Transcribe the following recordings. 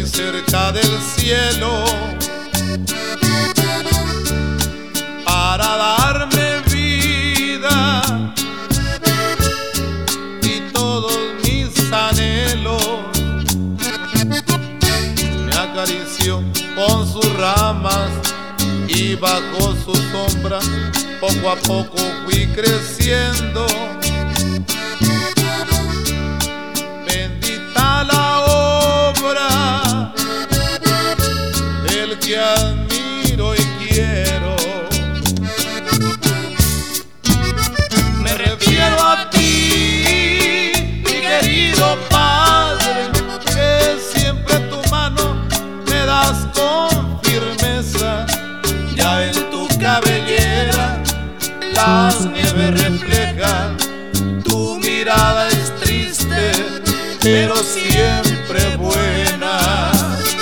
cerca del cielo para darme vida y todos mis anhelos. Me acarició con sus ramas y bajo su sombra poco a poco fui creciendo. Bendita la obra del que admiro y quiero. Me refiero a ti, mi querido Padre, que siempre tu mano me das con firmeza. Ya en tu cabellera las nieves reflejan, tu mirada es triste, pero siempre buena.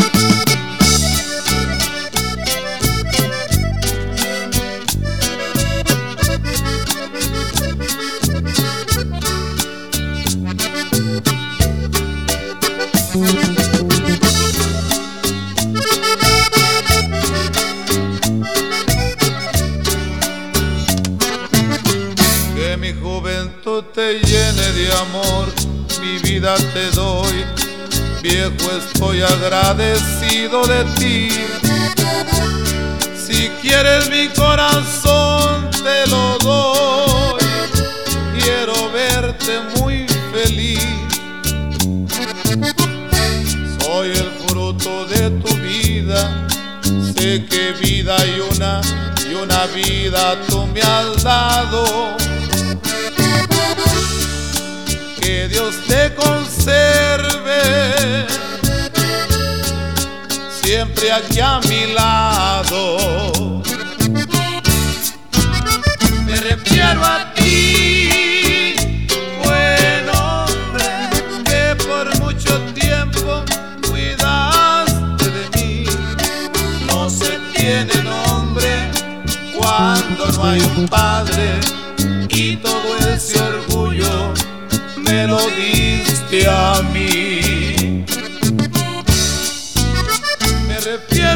Que mi juventud te llene de amor, mi vida te doy, viejo estoy agradecido de ti. Si quieres mi corazón te lo doy, quiero verte muy feliz. Soy el fruto de tu vida, sé que vida hay una y una vida tú me has dado. Que Dios te conserve siempre aquí a mi lado. Me refiero a ti, buen hombre, que por mucho tiempo cuidaste de mí. No se tiene nombre cuando no hay un padre, y todo ese orgullo me lo diste a mí. Me refiero